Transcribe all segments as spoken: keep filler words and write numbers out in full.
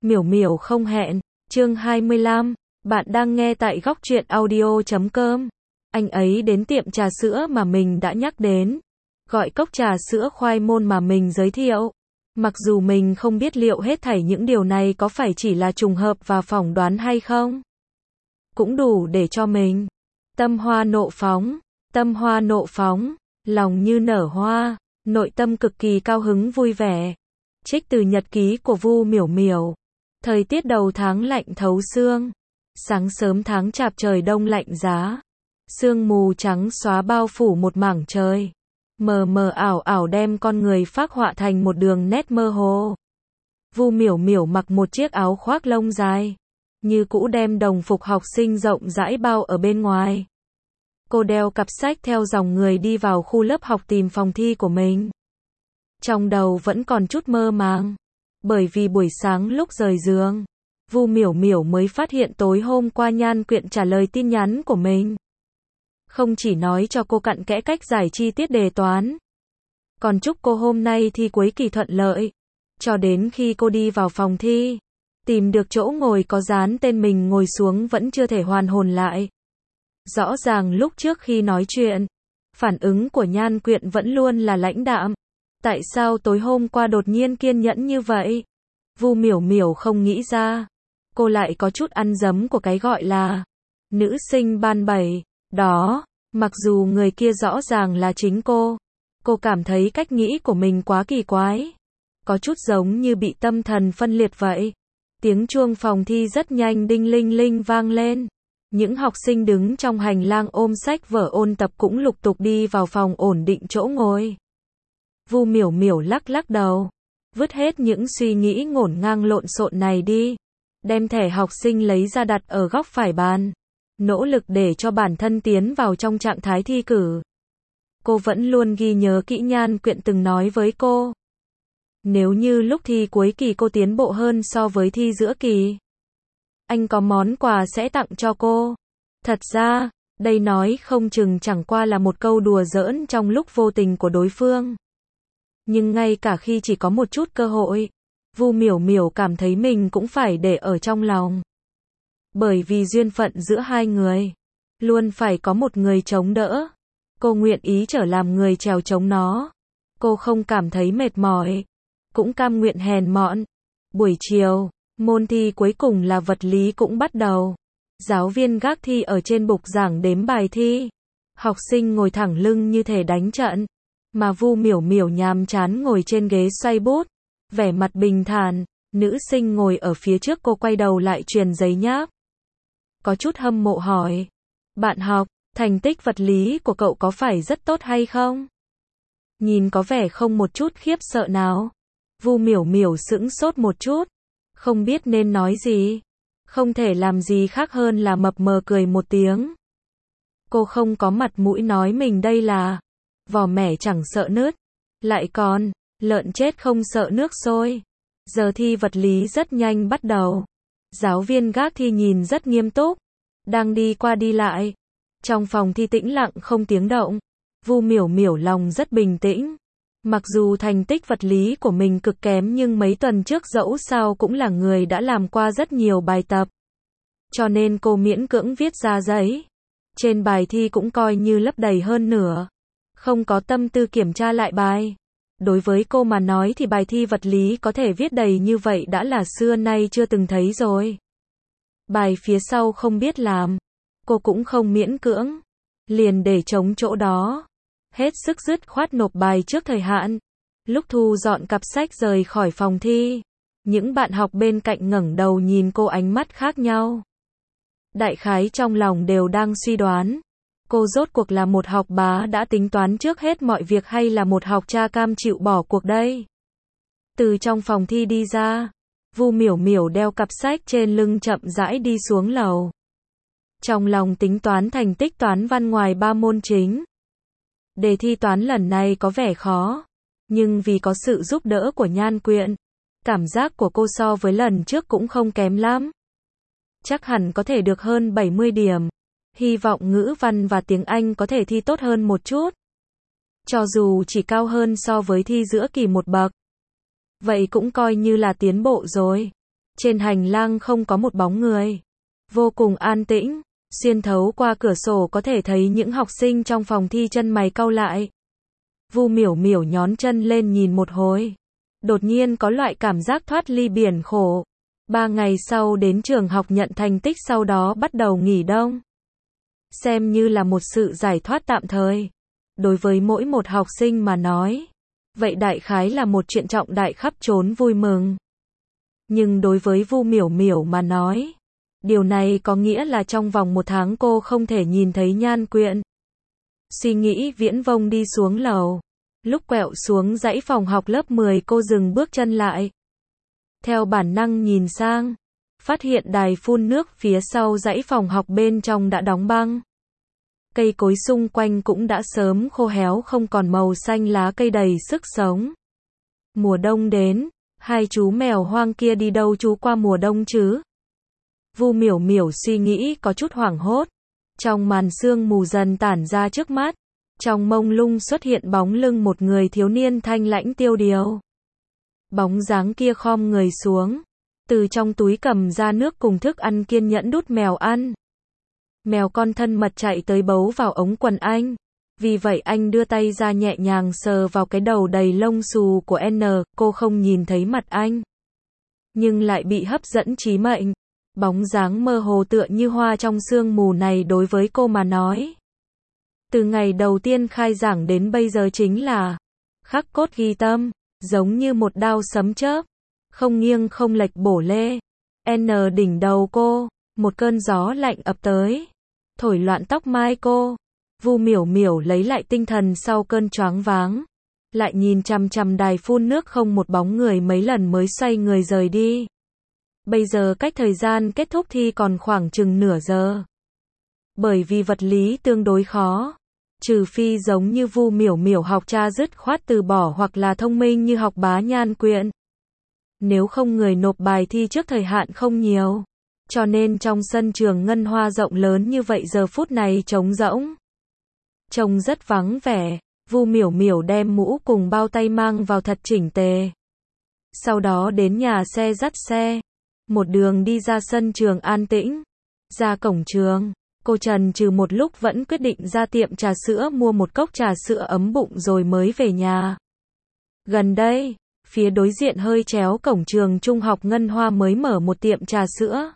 Miểu miểu không hẹn, chương hai mươi lăm, bạn đang nghe tại góc truyện audio chấm com. Anh ấy đến tiệm trà sữa mà mình đã nhắc đến, gọi cốc trà sữa khoai môn mà mình giới thiệu. Mặc dù mình không biết liệu hết thảy những điều này có phải chỉ là trùng hợp và phỏng đoán hay không. Cũng đủ để cho mình tâm hoa nộ phóng, tâm hoa nộ phóng, lòng như nở hoa, nội tâm cực kỳ cao hứng vui vẻ. Trích từ nhật ký của Vu Miểu Miểu. Thời tiết đầu tháng lạnh thấu xương. Sáng sớm tháng chạp trời đông lạnh giá. Sương mù trắng xóa bao phủ một mảng trời. Mờ mờ ảo ảo đem con người phác họa thành một đường nét mơ hồ. Vu Miểu Miểu mặc một chiếc áo khoác lông dài. Như cũ đem đồng phục học sinh rộng rãi bao ở bên ngoài. Cô đeo cặp sách theo dòng người đi vào khu lớp học tìm phòng thi của mình. Trong đầu vẫn còn chút mơ màng. Bởi vì buổi sáng lúc rời giường, Vu Miểu Miểu mới phát hiện tối hôm qua Nhan Quyện trả lời tin nhắn của mình. Không chỉ nói cho cô cặn kẽ cách giải chi tiết đề toán, còn chúc cô hôm nay thi cuối kỳ thuận lợi. Cho đến khi cô đi vào phòng thi, tìm được chỗ ngồi có dán tên mình ngồi xuống vẫn chưa thể hoàn hồn lại. Rõ ràng lúc trước khi nói chuyện, phản ứng của Nhan Quyện vẫn luôn là lãnh đạm. Tại sao tối hôm qua đột nhiên kiên nhẫn như vậy? Vu Miểu Miểu không nghĩ ra. Cô lại có chút ăn dấm của cái gọi là nữ sinh ban bảy. Đó, mặc dù người kia rõ ràng là chính cô. Cô cảm thấy cách nghĩ của mình quá kỳ quái. Có chút giống như bị tâm thần phân liệt vậy. Tiếng chuông phòng thi rất nhanh đinh linh linh vang lên. Những học sinh đứng trong hành lang ôm sách vở ôn tập cũng lục tục đi vào phòng ổn định chỗ ngồi. Vu Miểu Miểu lắc lắc đầu, vứt hết những suy nghĩ ngổn ngang lộn xộn này đi, đem thẻ học sinh lấy ra đặt ở góc phải bàn, nỗ lực để cho bản thân tiến vào trong trạng thái thi cử. Cô vẫn luôn ghi nhớ kỹ Nhan Quyện từng nói với cô. Nếu như lúc thi cuối kỳ cô tiến bộ hơn so với thi giữa kỳ, anh có món quà sẽ tặng cho cô. Thật ra, đây nói không chừng chẳng qua là một câu đùa giỡn trong lúc vô tình của đối phương. Nhưng ngay cả khi chỉ có một chút cơ hội, Vu Miểu Miểu cảm thấy mình cũng phải để ở trong lòng. Bởi vì duyên phận giữa hai người, luôn phải có một người chống đỡ. Cô nguyện ý trở làm người chèo chống nó. Cô không cảm thấy mệt mỏi, cũng cam nguyện hèn mọn. Buổi chiều, môn thi cuối cùng là vật lý cũng bắt đầu. Giáo viên gác thi ở trên bục giảng đếm bài thi. Học sinh ngồi thẳng lưng như thể đánh trận. Mà Vu Miểu Miểu nhàm chán ngồi trên ghế xoay bút, vẻ mặt bình thản. Nữ sinh ngồi ở phía trước cô quay đầu lại truyền giấy nháp. Có chút hâm mộ hỏi, bạn học, thành tích vật lý của cậu có phải rất tốt hay không? Nhìn có vẻ không một chút khiếp sợ nào. Vu Miểu Miểu sững sốt một chút, không biết nên nói gì. Không thể làm gì khác hơn là mập mờ cười một tiếng. Cô không có mặt mũi nói mình đây là vỏ mẻ chẳng sợ nứt, lại còn lợn chết không sợ nước sôi. Giờ thi vật lý rất nhanh bắt đầu. Giáo viên gác thi nhìn rất nghiêm túc, đang đi qua đi lại. Trong phòng thi tĩnh lặng không tiếng động. Vu Miểu Miểu lòng rất bình tĩnh. Mặc dù thành tích vật lý của mình cực kém nhưng mấy tuần trước dẫu sao cũng là người đã làm qua rất nhiều bài tập. Cho nên cô miễn cưỡng viết ra giấy. Trên bài thi cũng coi như lấp đầy hơn nửa. Không có tâm tư kiểm tra lại bài. Đối với cô mà nói thì bài thi vật lý có thể viết đầy như vậy đã là xưa nay chưa từng thấy rồi. Bài phía sau không biết làm. Cô cũng không miễn cưỡng. Liền để trống chỗ đó. Hết sức dứt khoát nộp bài trước thời hạn. Lúc thu dọn cặp sách rời khỏi phòng thi, những bạn học bên cạnh ngẩng đầu nhìn cô ánh mắt khác nhau. Đại khái trong lòng đều đang suy đoán. Cô rốt cuộc là một học bá đã tính toán trước hết mọi việc hay là một học cha cam chịu bỏ cuộc đây? Từ trong phòng thi đi ra, Vu Miểu Miểu đeo cặp sách trên lưng chậm rãi đi xuống lầu. Trong lòng tính toán thành tích toán văn ngoài ba môn chính. Đề thi toán lần này có vẻ khó, nhưng vì có sự giúp đỡ của Nhan Quyện, cảm giác của cô so với lần trước cũng không kém lắm. Chắc hẳn có thể được hơn bảy mươi điểm. Hy vọng ngữ văn và tiếng Anh có thể thi tốt hơn một chút. Cho dù chỉ cao hơn so với thi giữa kỳ một bậc. Vậy cũng coi như là tiến bộ rồi. Trên hành lang không có một bóng người. Vô cùng an tĩnh, xuyên thấu qua cửa sổ có thể thấy những học sinh trong phòng thi chân mày cau lại. Vu Miểu Miểu nhón chân lên nhìn một hồi. Đột nhiên có loại cảm giác thoát ly biển khổ. Ba ngày sau đến trường học nhận thành tích, sau đó bắt đầu nghỉ đông. Xem như là một sự giải thoát tạm thời. Đối với mỗi một học sinh mà nói, vậy đại khái là một chuyện trọng đại khắp trốn vui mừng. Nhưng đối với Vu Miểu Miểu mà nói, điều này có nghĩa là trong vòng một tháng cô không thể nhìn thấy Nhan Quyện. Suy nghĩ viễn vông đi xuống lầu. Lúc quẹo xuống dãy phòng học lớp mười, cô dừng bước chân lại. Theo bản năng nhìn sang, phát hiện đài phun nước phía sau dãy phòng học bên trong đã đóng băng. Cây cối xung quanh cũng đã sớm khô héo, không còn màu xanh lá cây đầy sức sống. Mùa đông đến, hai chú mèo hoang kia đi đâu chú qua mùa đông chứ? Vu Miểu Miểu suy nghĩ có chút hoảng hốt. Trong màn sương mù dần tản ra trước mắt, trong mông lung xuất hiện bóng lưng một người thiếu niên thanh lãnh tiêu điều. Bóng dáng kia khom người xuống, từ trong túi cầm ra nước cùng thức ăn kiên nhẫn đút mèo ăn. Mèo con thân mật chạy tới bấu vào ống quần anh. Vì vậy anh đưa tay ra nhẹ nhàng sờ vào cái đầu đầy lông xù của N, cô không nhìn thấy mặt anh. Nhưng lại bị hấp dẫn chí mệnh. Bóng dáng mơ hồ tựa như hoa trong sương mù này đối với cô mà nói. Từ ngày đầu tiên khai giảng đến bây giờ chính là khắc cốt ghi tâm, giống như một đao sấm chớp, không nghiêng không lệch bổ lê. N đỉnh đầu cô, một cơn gió lạnh ập tới, thổi loạn tóc mai cô. Vu Miểu Miểu lấy lại tinh thần sau cơn choáng váng, lại nhìn chằm chằm đài phun nước không một bóng người mấy lần mới xoay người rời đi. Bây giờ cách thời gian kết thúc thi còn khoảng chừng nửa giờ. Bởi vì vật lý tương đối khó, trừ phi giống như Vu Miểu Miểu học tra dứt khoát từ bỏ, hoặc là thông minh như học bá Nhan Quyện. Nếu không người nộp bài thi trước thời hạn không nhiều. Cho nên trong sân trường ngân hoa rộng lớn như vậy giờ phút này trống rỗng. Trông rất vắng vẻ. Vu Miểu Miểu đem mũ cùng bao tay mang vào thật chỉnh tề. Sau đó đến nhà xe dắt xe. Một đường đi ra sân trường an tĩnh. Ra cổng trường, cô chần chừ một lúc vẫn quyết định ra tiệm trà sữa mua một cốc trà sữa ấm bụng rồi mới về nhà. Gần đây, phía đối diện hơi chéo cổng trường trung học Ngân Hoa mới mở một tiệm trà sữa.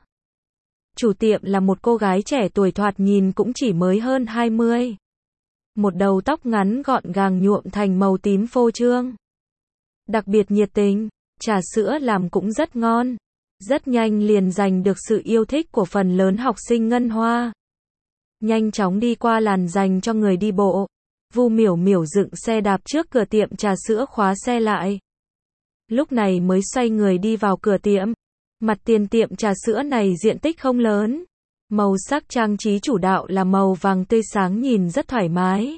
Chủ tiệm là một cô gái trẻ tuổi thoạt nhìn cũng chỉ mới hơn hai mươi. Một đầu tóc ngắn gọn gàng nhuộm thành màu tím phô trương. Đặc biệt nhiệt tình, trà sữa làm cũng rất ngon. Rất nhanh liền giành được sự yêu thích của phần lớn học sinh Ngân Hoa. Nhanh chóng đi qua làn dành cho người đi bộ. Vu Miểu Miểu dựng xe đạp trước cửa tiệm trà sữa, khóa xe lại. Lúc này mới xoay người đi vào cửa tiệm. Mặt tiền tiệm trà sữa này diện tích không lớn. Màu sắc trang trí chủ đạo là màu vàng tươi sáng, nhìn rất thoải mái.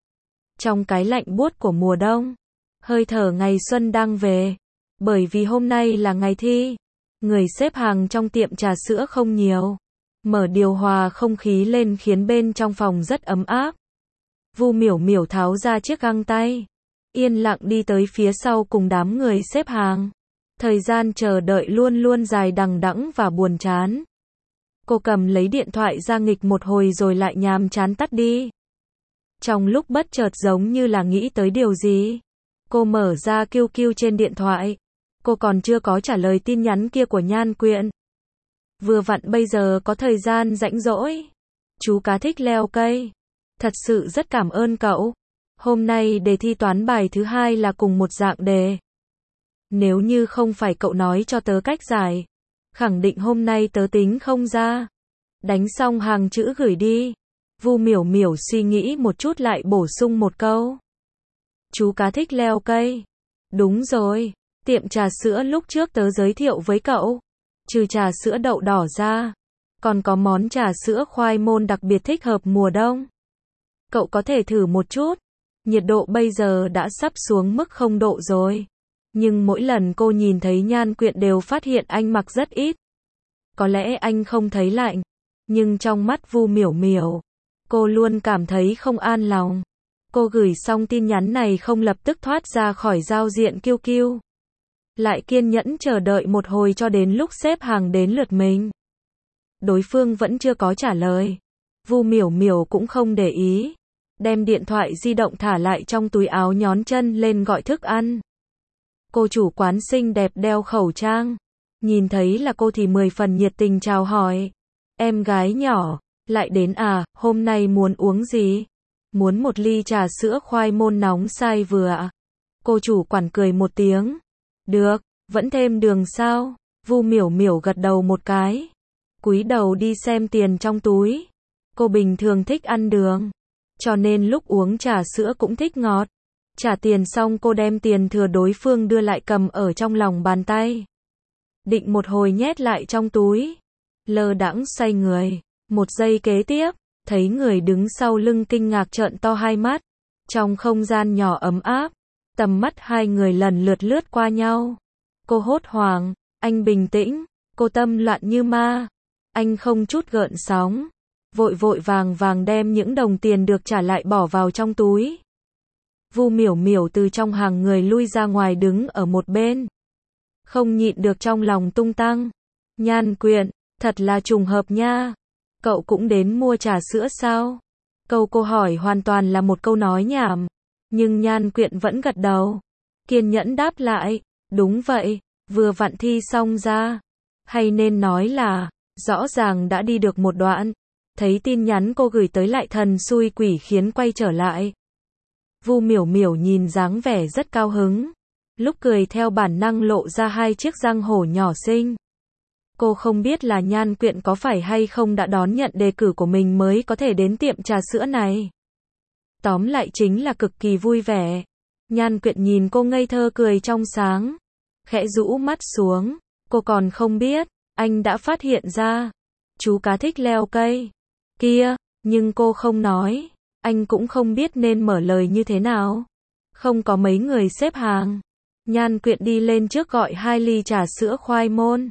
Trong cái lạnh buốt của mùa đông, hơi thở ngày xuân đang về. Bởi vì hôm nay là ngày thi, người xếp hàng trong tiệm trà sữa không nhiều. Mở điều hòa không khí lên khiến bên trong phòng rất ấm áp. Vu Miểu Miểu tháo ra chiếc găng tay, yên lặng đi tới phía sau cùng đám người xếp hàng. Thời gian chờ đợi luôn luôn dài đằng đẵng và buồn chán. Cô cầm lấy điện thoại ra nghịch một hồi rồi lại nhàm chán tắt đi. Trong lúc bất chợt giống như là nghĩ tới điều gì, cô mở ra Q Q trên điện thoại. Cô còn chưa có trả lời tin nhắn kia của Nhan Quyện. Vừa vặn bây giờ có thời gian rãnh rỗi. Chú cá thích leo cây. Thật sự rất cảm ơn cậu. Hôm nay đề thi toán bài thứ hai là cùng một dạng đề. Nếu như không phải cậu nói cho tớ cách giải, khẳng định hôm nay tớ tính không ra. Đánh xong hàng chữ gửi đi. Vu Miểu Miểu suy nghĩ một chút lại bổ sung một câu. Chú cá thích leo cây. Đúng rồi, tiệm trà sữa lúc trước tớ giới thiệu với cậu, trừ trà sữa đậu đỏ ra, còn có món trà sữa khoai môn đặc biệt thích hợp mùa đông. Cậu có thể thử một chút. Nhiệt độ bây giờ đã sắp xuống mức không độ rồi. Nhưng mỗi lần cô nhìn thấy Nhan Quyện đều phát hiện anh mặc rất ít. Có lẽ anh không thấy lạnh, nhưng trong mắt Vu Miểu Miểu, cô luôn cảm thấy không an lòng. Cô gửi xong tin nhắn này không lập tức thoát ra khỏi giao diện Q Q. lại kiên nhẫn chờ đợi một hồi cho đến lúc xếp hàng đến lượt mình. Đối phương vẫn chưa có trả lời. Vu Miểu Miểu cũng không để ý, đem điện thoại di động thả lại trong túi áo nhón chân lên gọi thức ăn. Cô chủ quán xinh đẹp đeo khẩu trang, nhìn thấy là cô thì mười phần nhiệt tình chào hỏi. Em gái nhỏ, lại đến à, hôm nay muốn uống gì? Muốn một ly trà sữa khoai môn nóng sai vừa ạ. Cô chủ quản cười một tiếng. Được, vẫn thêm đường sao? Vu Miểu Miểu gật đầu một cái, cúi đầu đi xem tiền trong túi. Cô bình thường thích ăn đường, cho nên lúc uống trà sữa cũng thích ngọt. Trả tiền xong cô đem tiền thừa đối phương đưa lại cầm ở trong lòng bàn tay. Định một hồi nhét lại trong túi. Lơ đãng xoay người. Một giây kế tiếp, thấy người đứng sau lưng kinh ngạc trợn to hai mắt. Trong không gian nhỏ ấm áp, tầm mắt hai người lần lượt lướt qua nhau. Cô hốt hoảng, anh bình tĩnh, cô tâm loạn như ma. Anh không chút gợn sóng, vội vội vàng vàng đem những đồng tiền được trả lại bỏ vào trong túi. Vu Miểu Miểu từ trong hàng người lui ra ngoài đứng ở một bên. Không nhịn được trong lòng tung tăng. Nhan Quyện, thật là trùng hợp nha. Cậu cũng đến mua trà sữa sao? Câu cô hỏi hoàn toàn là một câu nói nhảm. Nhưng Nhan Quyện vẫn gật đầu. Kiên nhẫn đáp lại. Đúng vậy, vừa vặn thi xong ra. Hay nên nói là, rõ ràng đã đi được một đoạn. Thấy tin nhắn cô gửi tới lại thần xui quỷ khiến quay trở lại. Vu Miểu Miểu nhìn dáng vẻ rất cao hứng. Lúc cười theo bản năng lộ ra hai chiếc răng hổ nhỏ xinh. Cô không biết là Nhan Quyện có phải hay không đã đón nhận đề cử của mình mới có thể đến tiệm trà sữa này. Tóm lại chính là cực kỳ vui vẻ. Nhan Quyện nhìn cô ngây thơ cười trong sáng. Khẽ rũ mắt xuống. Cô còn không biết, anh đã phát hiện ra. Chú cá thích leo cây. Kia, nhưng cô không nói. Anh cũng không biết nên mở lời như thế nào. Không có mấy người xếp hàng. Nhan Quyện đi lên trước gọi hai ly trà sữa khoai môn.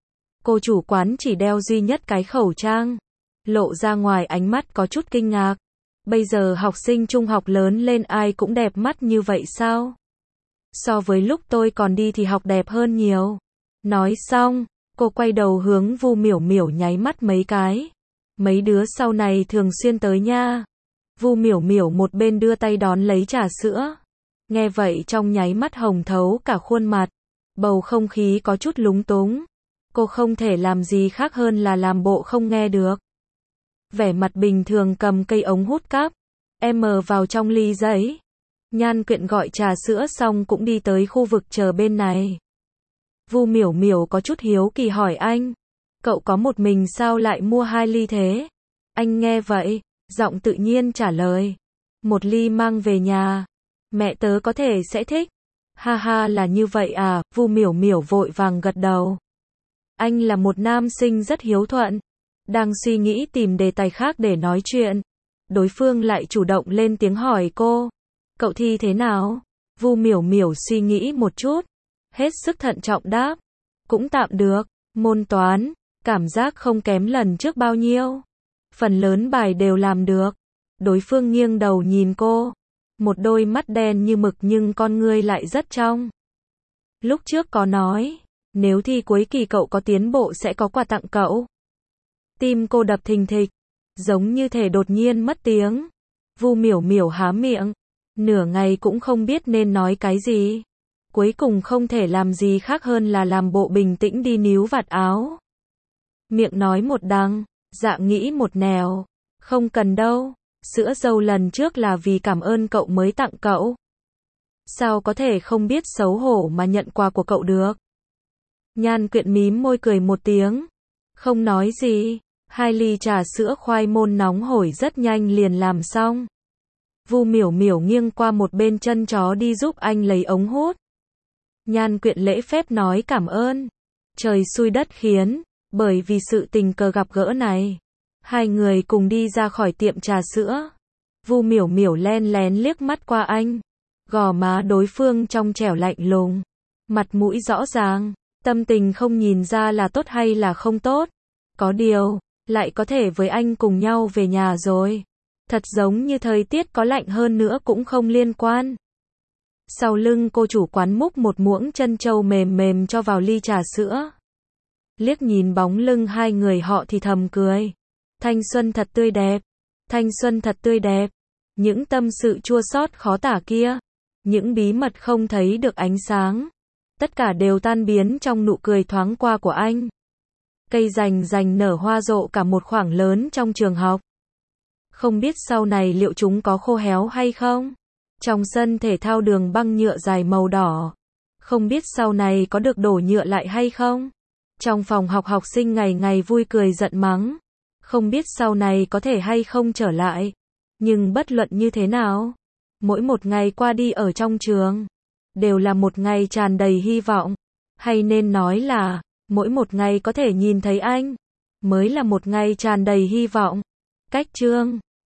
Cô chủ quán chỉ đeo duy nhất cái khẩu trang. Lộ ra ngoài ánh mắt có chút kinh ngạc. Bây giờ học sinh trung học lớn lên ai cũng đẹp mắt như vậy sao? So với lúc tôi còn đi thì học đẹp hơn nhiều. Nói xong, cô quay đầu hướng Vu Miểu Miểu nháy mắt mấy cái. Mấy đứa sau này thường xuyên tới nha. Vu Miểu Miểu một bên đưa tay đón lấy trà sữa. Nghe vậy trong nháy mắt hồng thấu cả khuôn mặt. Bầu không khí có chút lúng túng. Cô không thể làm gì khác hơn là làm bộ không nghe được. Vẻ mặt bình thường cầm cây ống hút cắp. Em vào trong ly giấy. Nhan Quyện gọi trà sữa xong cũng đi tới khu vực chờ bên này. Vu Miểu Miểu có chút hiếu kỳ hỏi anh. Cậu có một mình sao lại mua hai ly thế? Anh nghe vậy, giọng tự nhiên trả lời. Một ly mang về nhà. Mẹ tớ có thể sẽ thích. Ha ha là như vậy à, Vu Miểu Miểu vội vàng gật đầu. Anh là một nam sinh rất hiếu thuận. Đang suy nghĩ tìm đề tài khác để nói chuyện. Đối phương lại chủ động lên tiếng hỏi cô. Cậu thi thế nào? Vu Miểu Miểu suy nghĩ một chút. Hết sức thận trọng đáp. Cũng tạm được. Môn toán, cảm giác không kém lần trước bao nhiêu. Phần lớn bài đều làm được. Đối phương nghiêng đầu nhìn cô. Một đôi mắt đen như mực nhưng con ngươi lại rất trong. Lúc trước có nói, nếu thi cuối kỳ cậu có tiến bộ sẽ có quà tặng cậu. Tim cô đập thình thịch, giống như thể đột nhiên mất tiếng. Vu Miểu Miểu há miệng, nửa ngày cũng không biết nên nói cái gì. Cuối cùng không thể làm gì khác hơn là làm bộ bình tĩnh đi níu vạt áo. Miệng nói một đằng, dạ nghĩ một nẻo. Không cần đâu, sữa dâu lần trước là vì cảm ơn cậu mới tặng cậu. Sao có thể không biết xấu hổ mà nhận quà của cậu được? Nhan Quyện mím môi cười một tiếng. Không nói gì, hai ly trà sữa khoai môn nóng hổi rất nhanh liền làm xong. Vu Miểu Miểu nghiêng qua một bên chân chó đi giúp anh lấy ống hút. Nhan Quyện lễ phép nói cảm ơn. Trời xui đất khiến, bởi vì sự tình cờ gặp gỡ này. Hai người cùng đi ra khỏi tiệm trà sữa. Vu Miểu Miểu len lén liếc mắt qua anh. Gò má đối phương trong trẻo lạnh lùng. Mặt mũi rõ ràng. Tâm tình không nhìn ra là tốt hay là không tốt. Có điều, lại có thể với anh cùng nhau về nhà rồi. Thật giống như thời tiết có lạnh hơn nữa cũng không liên quan. Sau lưng cô chủ quán múc một muỗng trân châu mềm mềm cho vào ly trà sữa. Liếc nhìn bóng lưng hai người họ thì thầm cười. Thanh xuân thật tươi đẹp. Thanh xuân thật tươi đẹp. Những tâm sự chua xót khó tả kia, những bí mật không thấy được ánh sáng, tất cả đều tan biến trong nụ cười thoáng qua của anh. Cây rành rành nở hoa rộ cả một khoảng lớn trong trường học. Không biết sau này liệu chúng có khô héo hay không? Trong sân thể thao đường băng nhựa dài màu đỏ. Không biết sau này có được đổ nhựa lại hay không? Trong phòng học học sinh ngày ngày vui cười giận mắng. Không biết sau này có thể hay không trở lại. Nhưng bất luận như thế nào, mỗi một ngày qua đi ở trong trường, đều là một ngày tràn đầy hy vọng. Hay nên nói là, mỗi một ngày có thể nhìn thấy anh, mới là một ngày tràn đầy hy vọng. Cách chương